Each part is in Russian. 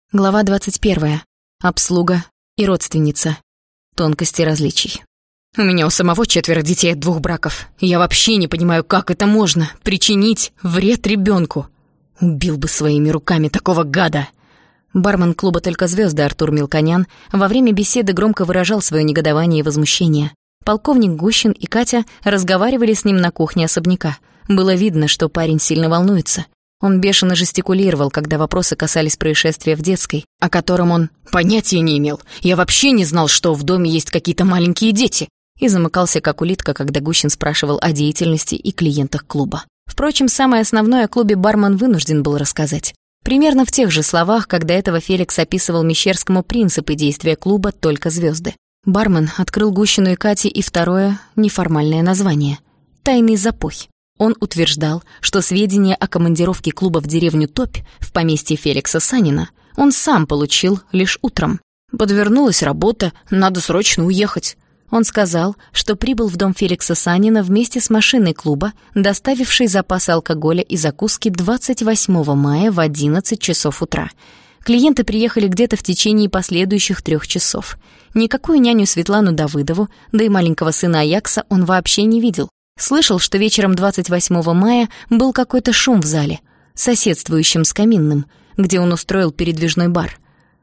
Глава 21. Обслуга и родственница. Тонкости различий. У меня у самого 4 детей от 2 браков. Я вообще не понимаю, как это можно причинить вред ребенку. Убил бы своими руками такого гада. Бармен клуба «Только звезды» Артур Мелконян во время беседы громко выражал свое негодование и возмущение. Полковник Гущин и Катя разговаривали с ним на кухне особняка. Было видно, что парень сильно волнуется. Он бешено жестикулировал, когда вопросы касались происшествия в детской, о котором он понятия не имел. Я вообще не знал, что в доме есть какие-то маленькие дети. И замыкался как улитка, когда Гущин спрашивал о деятельности и клиентах клуба. Впрочем, самое основное о клубе бармен вынужден был рассказать. Примерно в тех же словах, когда этого Феликс описывал Мещерскому принципы действия клуба «Только звезды». Бармен открыл Гущину и Кате и второе неформальное название — «Тайный запой». Он утверждал, что сведения о командировке клуба в деревню Топь в поместье Феликса Санина он сам получил лишь утром. «Подвернулась работа, надо срочно уехать». Он сказал, что прибыл в дом Феликса Санина вместе с машиной клуба, доставившей запасы алкоголя и закуски 28 мая в 11 часов утра. Клиенты приехали где-то в течение последующих 3 часов. Никакую няню Светлану Давыдову, да и маленького сына Аякса он вообще не видел. Слышал, что вечером 28 мая был какой-то шум в зале, соседствующем с каминным, где он устроил передвижной бар.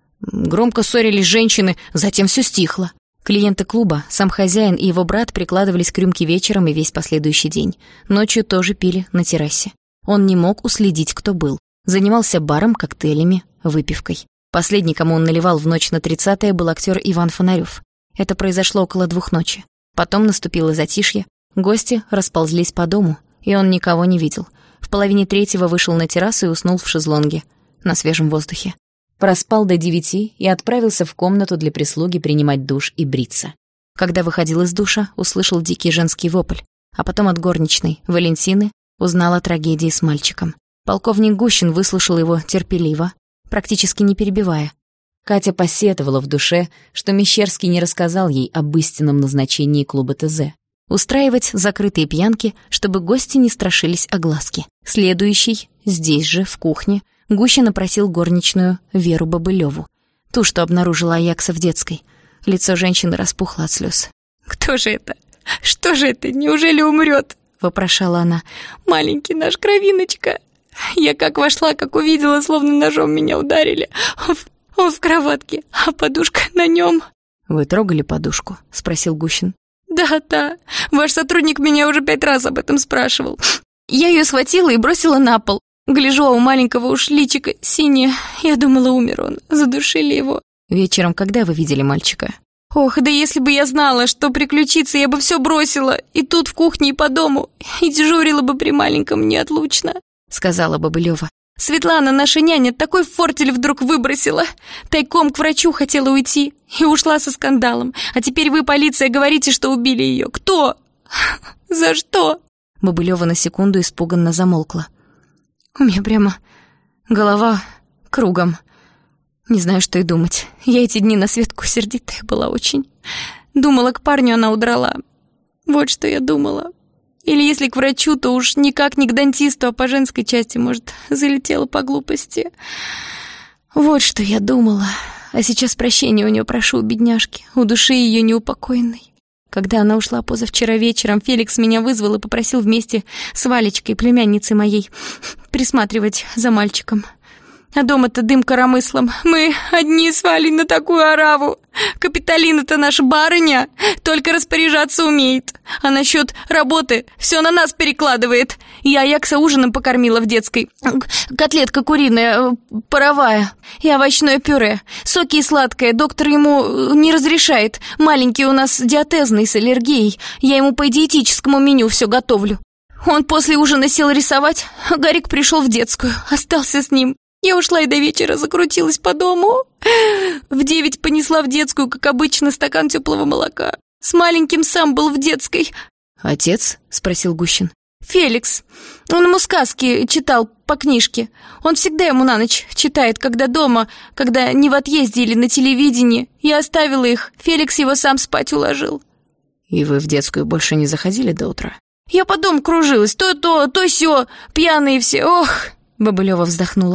Громко ссорились женщины, затем все стихло. Клиенты клуба, сам хозяин и его брат прикладывались к рюмке вечером и весь последующий день. Ночью тоже пили на террасе. Он не мог уследить, кто был. Занимался баром, коктейлями, выпивкой. Последний, кому он наливал в ночь на 30-е, был актер Иван Фонарёв. Это произошло около 2 ночи. Потом наступило затишье. Гости расползлись по дому, и он никого не видел. В половине 3-го вышел на террасу и уснул в шезлонге, на свежем воздухе. Проспал до 9 и отправился в комнату для прислуги принимать душ и бриться. Когда выходил из душа, услышал дикий женский вопль, а потом от горничной, Валентины, узнал о трагедии с мальчиком. Полковник Гущин выслушал его терпеливо, практически не перебивая. Катя посетовала в душе, что Мещерский не рассказал ей об истинном назначении клуба ТЗ. Устраивать закрытые пьянки, чтобы гости не страшились огласки. Следующий, здесь же, в кухне, Гущин опросил горничную Веру Бобылеву, ту, что обнаружила Аякса в детской. Лицо женщины распухло от слез. «Кто же это? Что же это? Неужели умрет?» — вопрошала она. «Маленький наш кровиночка. Я как вошла, как увидела, словно ножом меня ударили. Он в кроватке, а подушка на нем». «Вы трогали подушку?» — спросил Гущин. «Да, ваш сотрудник меня уже 5 раз об этом спрашивал. Я ее схватила и бросила на пол. Гляжу, а у маленького уж личико синее. Я думала, умер он. Задушили его». «Вечером когда вы видели мальчика?» «Ох, да если бы я знала, что приключится, я бы все бросила. И тут в кухне, и по дому. И дежурила бы при маленьком неотлучно», — сказала Бобылева. «Светлана, наша няня, такой фортель вдруг выбросила. Тайком к врачу хотела уйти и ушла со скандалом. А теперь вы, полиция, говорите, что убили ее. Кто? За что?» Бобылева на секунду испуганно замолкла. «У меня прямо голова кругом. Не знаю, что и думать. Я эти дни на Светку сердитая была очень. Думала, к парню она удрала. Вот что я думала. Или если к врачу, то уж никак не к дантисту, а по женской части, может, залетела по глупости. Вот что я думала. А сейчас прощения у нее прошу, у бедняжки, у души ее неупокоенной. Когда она ушла позавчера вечером, Феликс меня вызвал и попросил вместе с Валечкой, племянницей моей, присматривать за мальчиком. А дома-то дым коромыслом. Мы одни с Валей на такую ораву. Капитолина-то наша барыня, только распоряжаться умеет. А насчет работы все на нас перекладывает. Я Аякса ужином покормила в детской. Котлетка куриная, паровая и овощное пюре. Соки и сладкое. Доктор ему не разрешает. Маленький у нас диатезный с аллергией. Я ему по диетическому меню все готовлю. Он после ужина сел рисовать. Гарик пришел в детскую. Остался с ним. Я ушла и до вечера закрутилась по дому. В 9 понесла в детскую, как обычно, стакан теплого молока. С маленьким сам был в детской. «Отец?» — спросил Гущин. «Феликс. Он ему сказки читал по книжке. Он всегда ему на ночь читает, когда дома, когда не в отъезде или на телевидении. Я оставила их. Феликс его сам спать уложил». «И вы в детскую больше не заходили до утра?» «Я по дому кружилась. То сё, пьяные все. Ох!» — Бобылева вздохнула.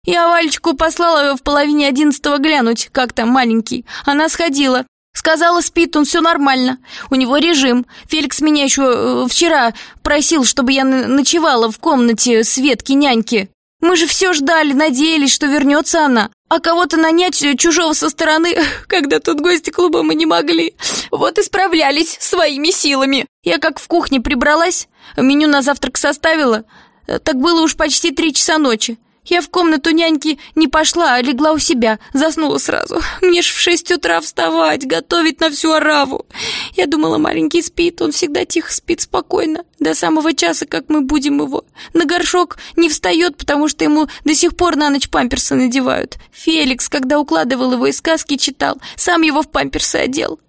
Я Валечку послала в половине 11-го глянуть, как там маленький. Она сходила. Сказала, спит он, все нормально. У него режим. Феликс меня еще вчера просил, чтобы я ночевала в комнате Светки, няньки. Мы же все ждали, надеялись, что вернется она. А кого-то нанять чужого со стороны, когда тут гости клуба, мы не могли. Вот и справлялись своими силами. Я как в кухне прибралась, меню на завтрак составила. Так было уж почти 3 часа ночи. Я в комнату няньки не пошла, а легла у себя, заснула сразу. Мне ж в 6 утра вставать, готовить на всю ораву. Я думала, маленький спит, он всегда тихо спит, спокойно. До самого часа, как мы будем его. На горшок не встает, потому что ему до сих пор на ночь памперсы надевают. Феликс, когда укладывал его и сказки читал, сам его в памперсы одел.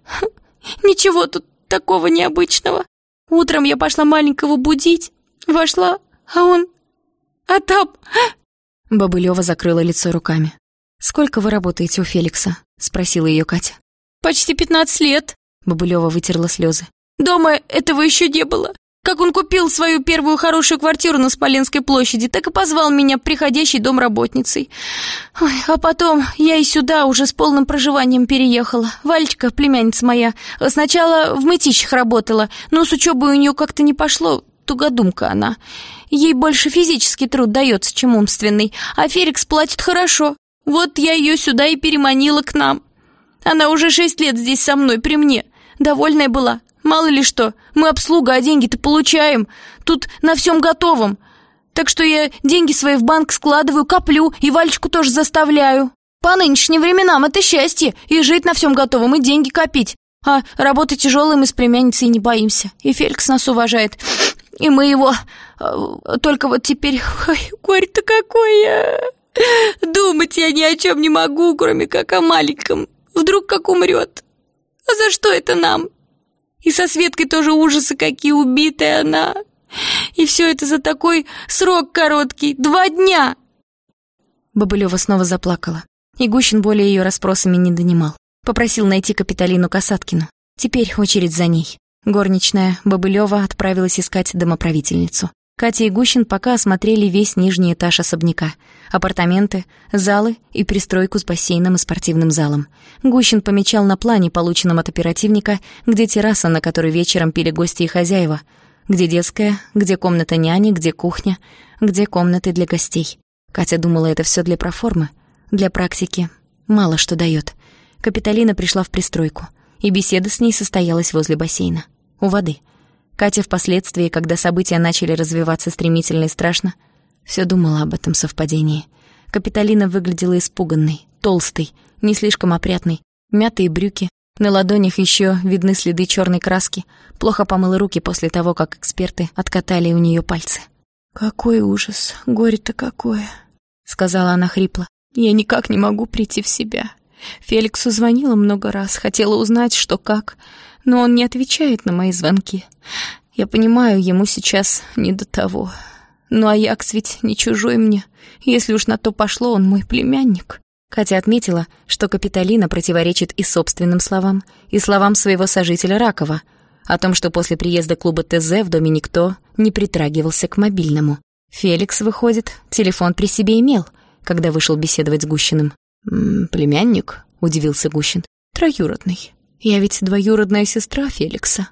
Ничего тут такого необычного. Утром я пошла маленького будить, вошла, а он... А там... Бобылева закрыла лицо руками. «Сколько вы работаете у Феликса?» — спросила ее Катя. «Почти 15 лет». Бобылева вытерла слезы. «Дома этого еще не было. Как он купил свою первую хорошую квартиру на Смоленской площади, так и позвал меня приходящей домработницей. Ой, а потом я и сюда уже с полным проживанием переехала. Валечка, племянница моя, сначала в мытищах работала, но с учебой у нее как-то не пошло, тугодумка она. Ей больше физический труд дается, чем умственный, а Феликс платит хорошо. Вот я ее сюда и переманила к нам. Она уже 6 лет здесь со мной, при мне. Довольная была. Мало ли что, мы обслуга, а деньги-то получаем. Тут на всем готовом. Так что я деньги свои в банк складываю, коплю и Валечку тоже заставляю. По нынешним временам это счастье, и жить на всем готовом, и деньги копить. А работы тяжелые мы с племянницей не боимся. И Феликс нас уважает. И мы его... Только вот теперь... Ой, горе-то какое! Думать я ни о чем не могу, кроме как о маленьком. Вдруг как умрет. А за что это нам? И со Светкой тоже ужасы какие, убитая она. И все это за такой срок короткий, 2 дня. Бобылева снова заплакала. И Гущин более ее расспросами не донимал. Попросил найти Капитолину Касаткину. Теперь очередь за ней. Горничная Бобылева отправилась искать домоправительницу. Катя и Гущин пока осмотрели весь нижний этаж особняка. Апартаменты, залы и пристройку с бассейном и спортивным залом. Гущин помечал на плане, полученном от оперативника, где терраса, на которой вечером пили гости и хозяева, где детская, где комната няни, где кухня, где комнаты для гостей. Катя думала, это все для проформы. Для практики мало что дает. Капитолина пришла в пристройку, и беседа с ней состоялась возле бассейна, у воды. Катя впоследствии, когда события начали развиваться стремительно и страшно, все думала об этом совпадении. Капитолина выглядела испуганной, толстой, не слишком опрятной, мятые брюки, на ладонях еще видны следы черной краски, плохо помыла руки после того, как эксперты откатали у нее пальцы. «Какой ужас, горе-то какое», — сказала она хрипло. «Я никак не могу прийти в себя. Феликсу звонила много раз, хотела узнать, что как, но он не отвечает на мои звонки. Я понимаю, ему сейчас не до того. Ну, Аякс ведь не чужой мне. Если уж на то пошло, он мой племянник». Катя отметила, что Капитолина противоречит и собственным словам, и словам своего сожителя Ракова, о том, что после приезда клуба ТЗ в доме никто не притрагивался к мобильному. Феликс, выходит, телефон при себе имел, когда вышел беседовать с Гущиным. «Племянник?» — удивился Гущин. «Троюродный. Я ведь двоюродная сестра Феликса».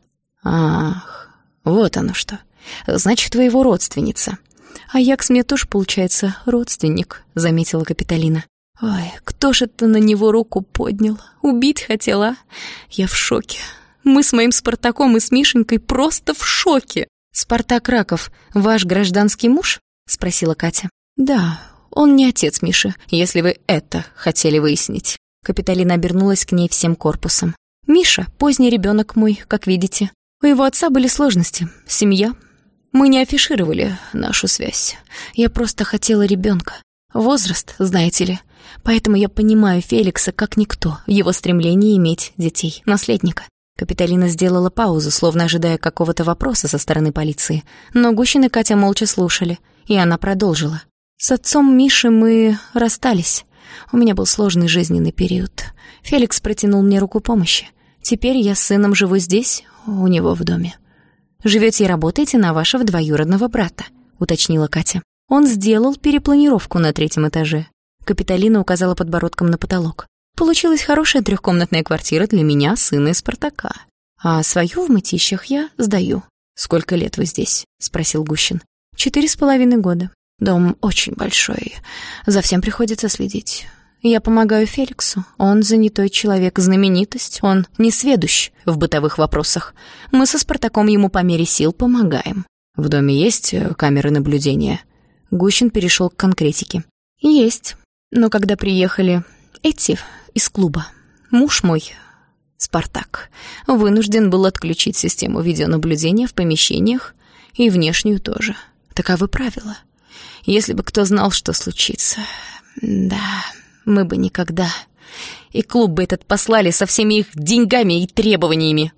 «Ах, вот оно что. Значит, вы его родственница». «Аякс мне тоже, получается, родственник», — заметила Капитолина. «Ой, кто ж это на него руку поднял? Убить хотела? Я в шоке. Мы с моим Спартаком и с Мишенькой просто в шоке». «Спартак Раков ваш гражданский муж?» — спросила Катя. «Да, он не отец Миши, если вы это хотели выяснить». Капитолина обернулась к ней всем корпусом. «Миша — поздний ребенок мой, как видите. У его отца были сложности. Семья. Мы не афишировали нашу связь. Я просто хотела ребенка. Возраст, знаете ли. Поэтому я понимаю Феликса как никто в его стремлении иметь детей, наследника». Капитолина сделала паузу, словно ожидая какого-то вопроса со стороны полиции. Но Гущин и Катя молча слушали, и она продолжила. «С отцом Миши мы расстались. У меня был сложный жизненный период. Феликс протянул мне руку помощи. Теперь я с сыном живу здесь, у него в доме». «Живете и работаете на вашего двоюродного брата», — уточнила Катя. «Он сделал перепланировку на 3-м этаже. Капитолина указала подбородком на потолок. Получилась хорошая 3-комнатная квартира для меня, сына и Спартака. А свою в Мытищах я сдаю. «Сколько лет вы здесь?» — спросил Гущин. 4,5 года. Дом очень большой. За всем приходится следить. Я помогаю Феликсу. Он занятой человек, знаменитость. Он несведущ в бытовых вопросах. Мы со Спартаком ему по мере сил помогаем. В доме есть камеры наблюдения?» Гущин перешел к конкретике. «Есть. Но когда приехали эти из клуба, муж мой, Спартак, вынужден был отключить систему видеонаблюдения в помещениях и внешнюю тоже. Таковы правила. Если бы кто знал, что случится... Да, мы бы никогда... И клуб бы этот послали со всеми их деньгами и требованиями».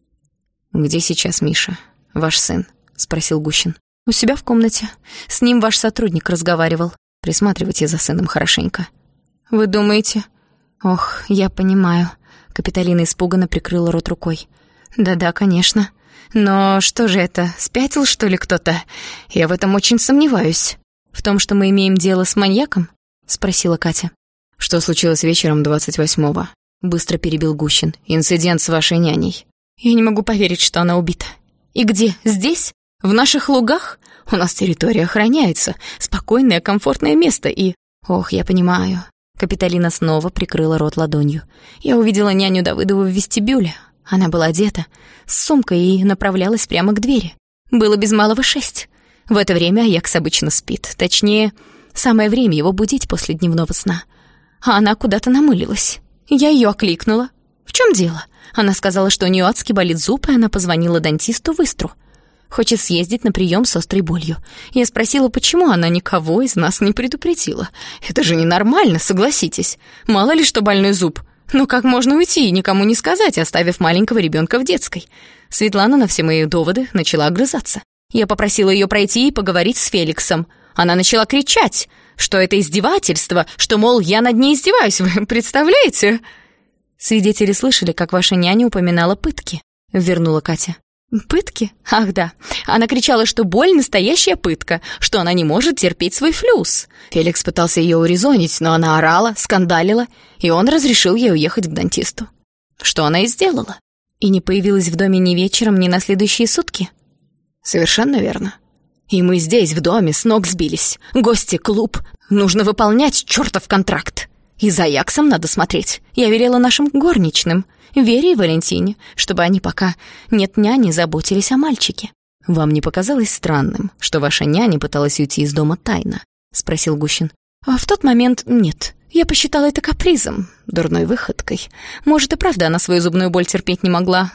«Где сейчас Миша, ваш сын?» — спросил Гущин. «У себя в комнате. С ним ваш сотрудник разговаривал. Присматривайте за сыном хорошенько». «Вы думаете?» «Ох, я понимаю». Капитолина испуганно прикрыла рот рукой. «Да-да, конечно. Но что же это, спятил, что ли, кто-то? Я в этом очень сомневаюсь». «В том, что мы имеем дело с маньяком?» — спросила Катя. «Что случилось вечером 28-го?» — быстро перебил Гущин. «Инцидент с вашей няней». «Я не могу поверить, что она убита. И где? Здесь? В наших лугах? У нас территория охраняется. Спокойное, комфортное место и...» «Ох, я понимаю». Капитолина снова прикрыла рот ладонью. «Я увидела няню Давыдову в вестибюле. Она была одета, с сумкой и направлялась прямо к двери. Было без малого 6. В это время Аякс обычно спит. Точнее, самое время его будить после дневного сна. А она куда-то намылилась. Я ее окликнула. В чем дело? Она сказала, что у нее адски болит зуб, и она позвонила дантисту в Истру. Хочет съездить на прием с острой болью. Я спросила, почему она никого из нас не предупредила. Это же ненормально, согласитесь. Мало ли что больной зуб. Но как можно уйти и никому не сказать, оставив маленького ребенка в детской? Светлана на все мои доводы начала огрызаться. Я попросила ее пройти и поговорить с Феликсом. Она начала кричать, что это издевательство, что, мол, я над ней издеваюсь, вы представляете? Свидетели слышали, как ваша няня упоминала пытки, вернула Катя. «Пытки? Ах, да. Она кричала, что боль — настоящая пытка, что она не может терпеть свой флюс. Феликс пытался ее урезонить, но она орала, скандалила, и он разрешил ей уехать к дантисту. Что она и сделала. И не появилась в доме ни вечером, ни на следующие сутки?» «Совершенно верно. И мы здесь, в доме, с ног сбились. Гости, клуб. Нужно выполнять чертов контракт. И за Аяксом надо смотреть. Я велела нашим горничным, Вере и Валентине, чтобы они пока нет няни, заботились о мальчике». «Вам не показалось странным, что ваша няня пыталась уйти из дома тайно?» — спросил Гущин. «А в тот момент нет. Я посчитала это капризом, дурной выходкой. Может, и правда она свою зубную боль терпеть не могла.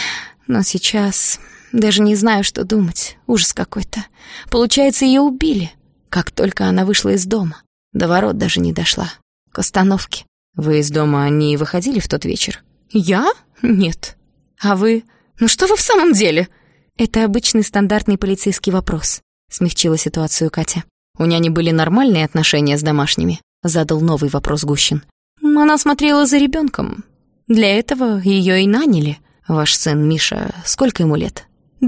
Но сейчас даже не знаю, что думать. Ужас какой-то. Получается, ее убили, как только она вышла из дома. До ворот даже не дошла. К остановке». «Вы из дома не выходили в тот вечер?» «Я? Нет. А вы? Ну что вы в самом деле?» «Это обычный стандартный полицейский вопрос», — смягчила ситуацию Катя. «У няни были нормальные отношения с домашними?» — задал новый вопрос Гущин. «Она смотрела за ребенком. Для этого ее и наняли. Ваш сын Миша, сколько ему лет?»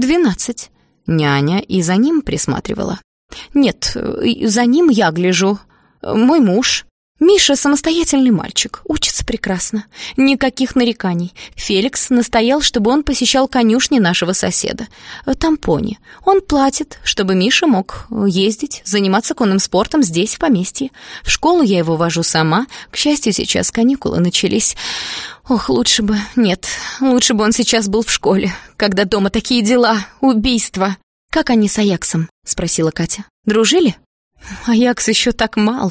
12. «Няня и за ним присматривала?» «Нет, за ним я гляжу. Мой муж». «Миша самостоятельный мальчик, учится прекрасно. Никаких нареканий. Феликс настоял, чтобы он посещал конюшни нашего соседа. Там пони. Он платит, чтобы Миша мог ездить, заниматься конным спортом здесь, в поместье. В школу я его вожу сама. К счастью, сейчас каникулы начались. Ох, лучше бы... Нет, лучше бы он сейчас был в школе, когда дома такие дела, убийства». «Как они с Аяксом?» — спросила Катя. «Дружили?» «Аякс еще так мал.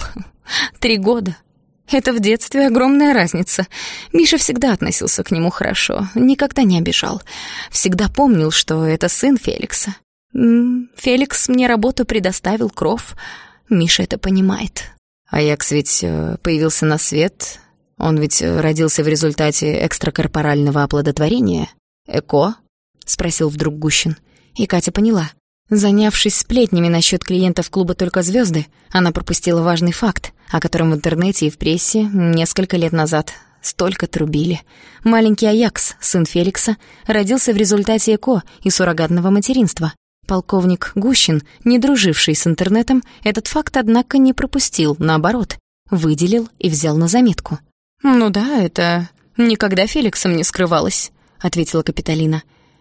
3 года. Это в детстве огромная разница. Миша всегда относился к нему хорошо, никогда не обижал. Всегда помнил, что это сын Феликса. Феликс мне работу предоставил, кров. Миша это понимает». «Аякс ведь появился на свет. Он ведь родился в результате экстракорпорального оплодотворения. ЭКО?» — спросил вдруг Гущин. И Катя поняла. Занявшись сплетнями насчет клиентов клуба «Только звезды», она пропустила важный факт, о котором в интернете и в прессе несколько лет назад столько трубили. Маленький Аякс, сын Феликса, родился в результате ЭКО и суррогатного материнства. Полковник Гущин, не друживший с интернетом, этот факт, однако, не пропустил, наоборот. выделил и взял на заметку. «Ну да, это никогда Феликсом не скрывалось», — ответила Капитолина.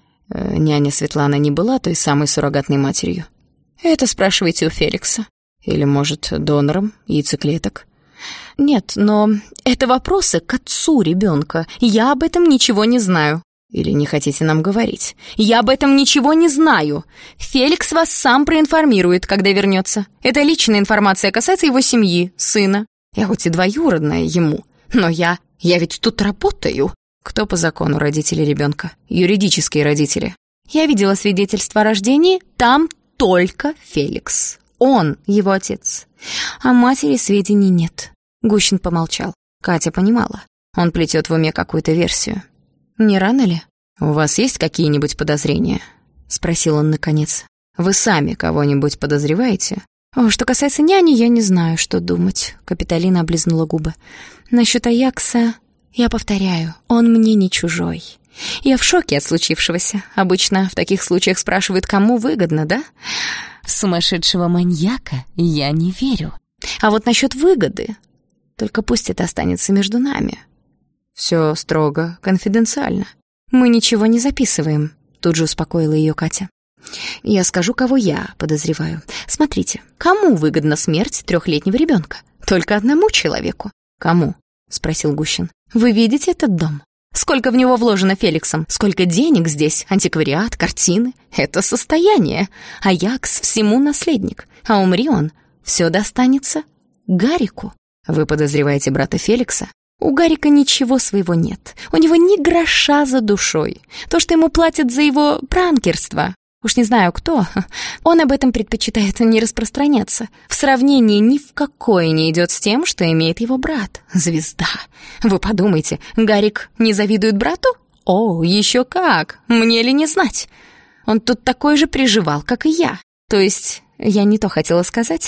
Няня Светлана не была той самой суррогатной матерью? Это спрашивайте у Феликса. Или, может, донором яйцеклеток? Нет, но это вопросы к отцу ребенка. Я об этом ничего не знаю. Или не хотите нам говорить? Я об этом ничего не знаю. Феликс вас сам проинформирует, когда вернется. Это личная информация, касается его семьи, сына. Я хоть и двоюродная ему, но я ведь тут работаю. Кто по закону родители ребенка? Юридические родители. Я видела свидетельство о рождении, там только Феликс. Он его отец. О матери сведений нет. Гущин помолчал. Катя понимала. Он плетет в уме какую-то версию. Не рано ли? «У вас есть какие-нибудь подозрения?» — спросил он наконец. «Вы сами кого-нибудь подозреваете?» Что касается няни, я не знаю, что думать. Капитолина облизнула губы. Насчет Аякса, я повторяю, он мне не чужой. Я в шоке от случившегося. Обычно в таких случаях спрашивают, кому выгодно, да? В сумасшедшего маньяка я не верю. А вот насчет выгоды, только пусть это останется между нами. Все строго конфиденциально. Мы ничего не записываем, тут же успокоила ее Катя. Я скажу, кого я подозреваю. Смотрите, кому выгодна смерть 3-летнего ребенка? Только одному человеку. Кому? Спросил Гущин. Вы видите этот дом? Сколько в него вложено Феликсом? Сколько денег здесь? Антиквариат, картины? Это состояние. Аякс всему наследник. А умри он, все достанется Гарику. Вы подозреваете брата Феликса? У Гарика ничего своего нет. У него ни гроша за душой. То, что ему платят за его пранкерство, уж не знаю кто, он об этом предпочитает не распространяться. В сравнении ни в какое не идет с тем, что имеет его брат. Звезда. Вы подумайте, Гарик не завидует брату? О, еще как! Мне ли не знать? Он тут такой же приживал, как и я. То есть... Я не то хотела сказать.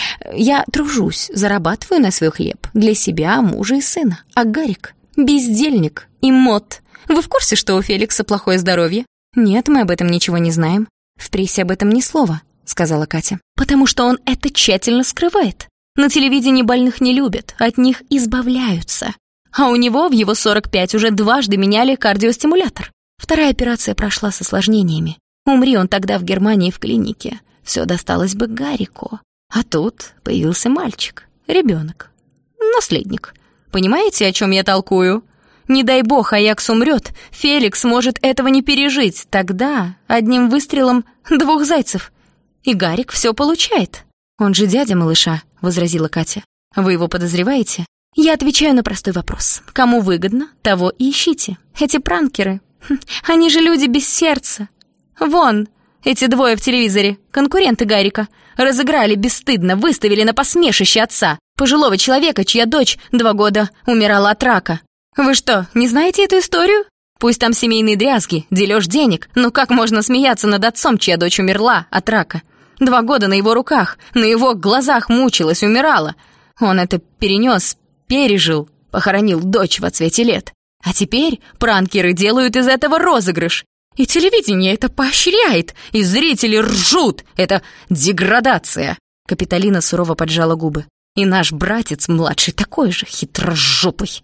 Я тружусь, зарабатываю на свой хлеб для себя, мужа и сына. А Гарик — бездельник и мод. Вы в курсе, что у Феликса плохое здоровье? Нет, мы об этом ничего не знаем. В прессе об этом ни слова, сказала Катя. Потому что он это тщательно скрывает. На телевидении больных не любят, от них избавляются. А у него в его 45 уже дважды меняли кардиостимулятор. 2-я операция прошла с осложнениями. Умри он тогда в Германии в клинике. Все досталось бы Гарику. А тут появился мальчик, ребенок, наследник. Понимаете, о чем я толкую? Не дай бог Аякс умрет, Феликс может этого не пережить. Тогда одним выстрелом 2 зайцев. И Гарик все получает. Он же дядя малыша, возразила Катя. Вы его подозреваете? Я отвечаю на простой вопрос. Кому выгодно, того и ищите. Эти пранкеры, они же люди без сердца. Вон... Эти 2 в телевизоре, конкуренты Гарика, разыграли бесстыдно, выставили на посмешище отца, пожилого человека, чья дочь 2 года умирала от рака. Вы что, не знаете эту историю? Пусть там семейные дрязги, дележ денег, но как можно смеяться над отцом, чья дочь умерла от рака? 2 года на его руках, на его глазах мучилась, умирала. Он это перенес, пережил, похоронил дочь во цвете лет. А теперь пранкеры делают из этого розыгрыш. И телевидение это поощряет, и зрители ржут. Это деградация. Капитолина сурово поджала губы. И наш братец младший такой же хитрожопый.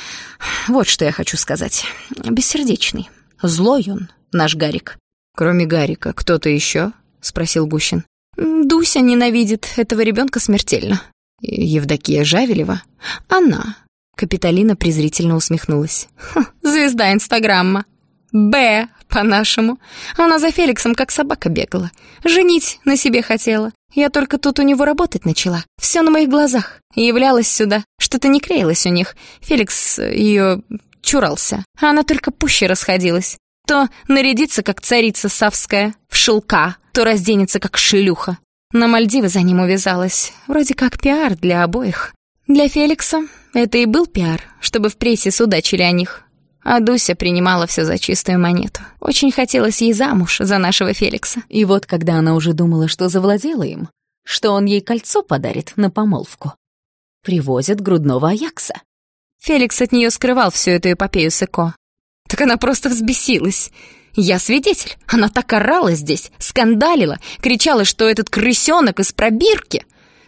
Вот что я хочу сказать. Бессердечный. Злой он, наш Гарик. Кроме Гарика, кто-то еще? Спросил Гущин. Дуся ненавидит этого ребенка смертельно. Евдокия Жавелева? Она. Капитолина презрительно усмехнулась. Звезда Инстаграма. Б, по-нашему. Она за Феликсом как собака бегала. Женить на себе хотела. Я только тут у него работать начала. Все на моих глазах. Являлась сюда. Что-то не клеилось у них. Феликс ее чурался. А она только пуще расходилась. То нарядится, как царица Савская, в шелка, то разденется, как шлюха. На Мальдивы за ним увязалась. Вроде как пиар для обоих. Для Феликса это и был пиар, чтобы в прессе судачили о них. А Дуся принимала все за чистую монету. Очень хотелось ей замуж за нашего Феликса. И вот когда она уже думала, что завладела им, что он ей кольцо подарит на помолвку, привозят грудного Аякса. Феликс от нее скрывал всю эту эпопею с ЭКО. Так она просто взбесилась. Я свидетель. Она так орала здесь, скандалила, кричала, что этот крысенок из пробирки.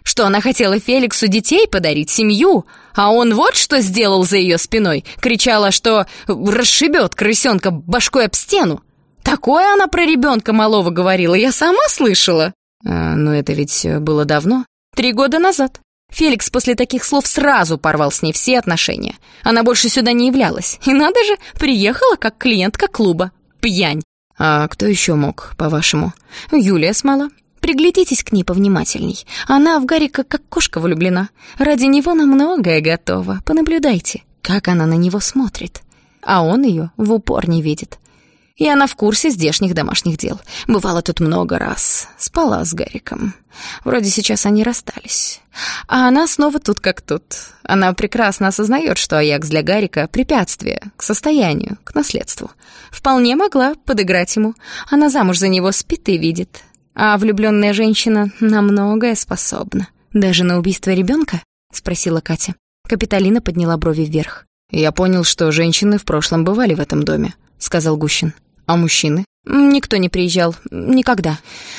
Что она хотела Феликсу детей подарить, семью, а он вот что сделал за ее спиной. Кричала, что расшибет крысенка башкой об стену. Такое она про ребенка малого говорила, я сама слышала. Но это ведь было давно, 3 года назад. Феликс после таких слов сразу порвал с ней все отношения. Она больше сюда не являлась. И надо же, приехала как клиентка клуба. Пьянь. А кто еще мог, по-вашему? Юлия Смола. Приглядитесь к ней повнимательней. Она в Гарика как кошка влюблена. Ради него на многое готова. Понаблюдайте, как она на него смотрит. А он ее в упор не видит. И она в курсе здешних домашних дел. Бывала тут много раз. Спала с Гариком. Вроде сейчас они расстались. А она снова тут как тут. Она прекрасно осознает, что Аякс для Гарика — препятствие к состоянию, к наследству. Вполне могла подыграть ему. Она замуж за него спит и видит. А влюбленная женщина на многое способна. «Даже на убийство ребенка?» — спросила Катя. Капитолина подняла брови вверх. «Я понял, что женщины в прошлом бывали в этом доме», — сказал Гущин. «А мужчины?» «Никто не приезжал. Никогда.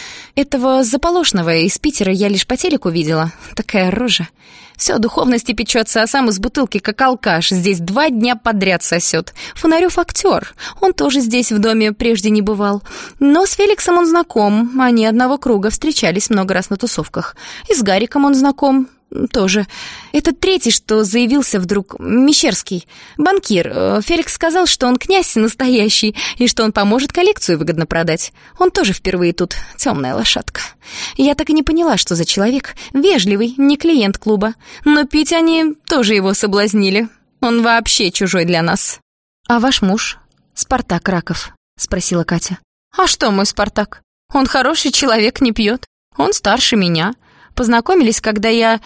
Этого Заполошного из Питера я лишь по телеку видела. Такая рожа. Все о духовности печется, а сам из бутылки, как алкаш, здесь 2 дня подряд сосет. Фонарев актер. Он тоже здесь в доме прежде не бывал. Но с Феликсом он знаком. Они одного круга, встречались много раз на тусовках. И с Гариком он знаком. Тоже. Этот третий, что заявился вдруг, Мещерский, банкир. Феликс сказал, что он князь настоящий, и что он поможет коллекцию выгодно продать. Он тоже впервые тут, темная лошадка. Я так и не поняла, что за человек. Вежливый, не клиент клуба. Но пить они тоже его соблазнили. Он вообще чужой для нас. «А ваш муж, Спартак Раков?» — спросила Катя. «А что мой Спартак? Он хороший человек, не пьет. Он старше меня. Познакомились, когда я...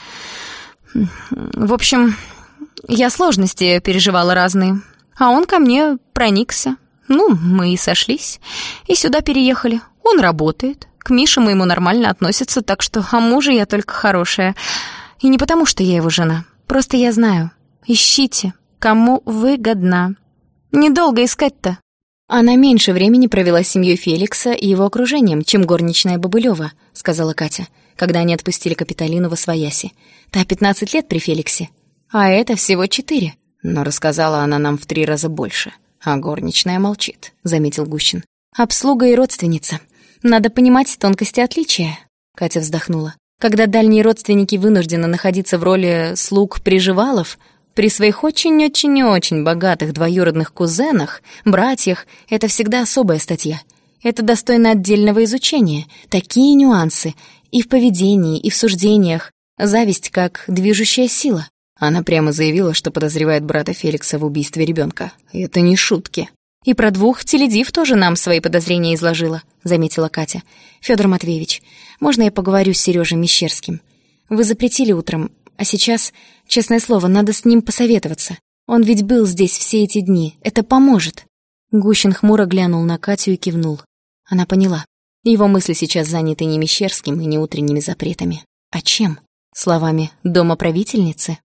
В общем, я сложности переживала разные. А он ко мне проникся. Ну, мы и сошлись. И сюда переехали. Он работает. К Мише моему нормально относится, так что о муже я только хорошая. И не потому, что я его жена. Просто я знаю. Ищите, кому выгодно. Недолго искать-то». «Она меньше времени провела с семьей Феликса и его окружением, чем горничная Бобылева», — сказала Катя, когда они отпустили Капитолину восвояси. «Та 15 лет при Феликсе, а это всего 4. Но рассказала она нам в 3 раза больше. А горничная молчит», — заметил Гущин. «Обслуга и родственница. Надо понимать тонкости отличия», — Катя вздохнула. «Когда дальние родственники вынуждены находиться в роли слуг-приживалов, при своих очень-очень-очень богатых двоюродных кузенах, братьях, это всегда особая статья. Это достойно отдельного изучения. Такие нюансы и в поведении, и в суждениях. Зависть как движущая сила». Она прямо заявила, что подозревает брата Феликса в убийстве ребенка. Это не шутки. «И про 2 теледив тоже нам свои подозрения изложила», — заметила Катя. «Фёдор Матвеевич, можно я поговорю с Серёжей Мещерским? Вы запретили утром, а сейчас, честное слово, надо с ним посоветоваться. Он ведь был здесь все эти дни. Это поможет». Гущин хмуро глянул на Катю и кивнул. Она поняла. Его мысли сейчас заняты не Мещерским и не утренними запретами. А чем? Словами домоправительницы?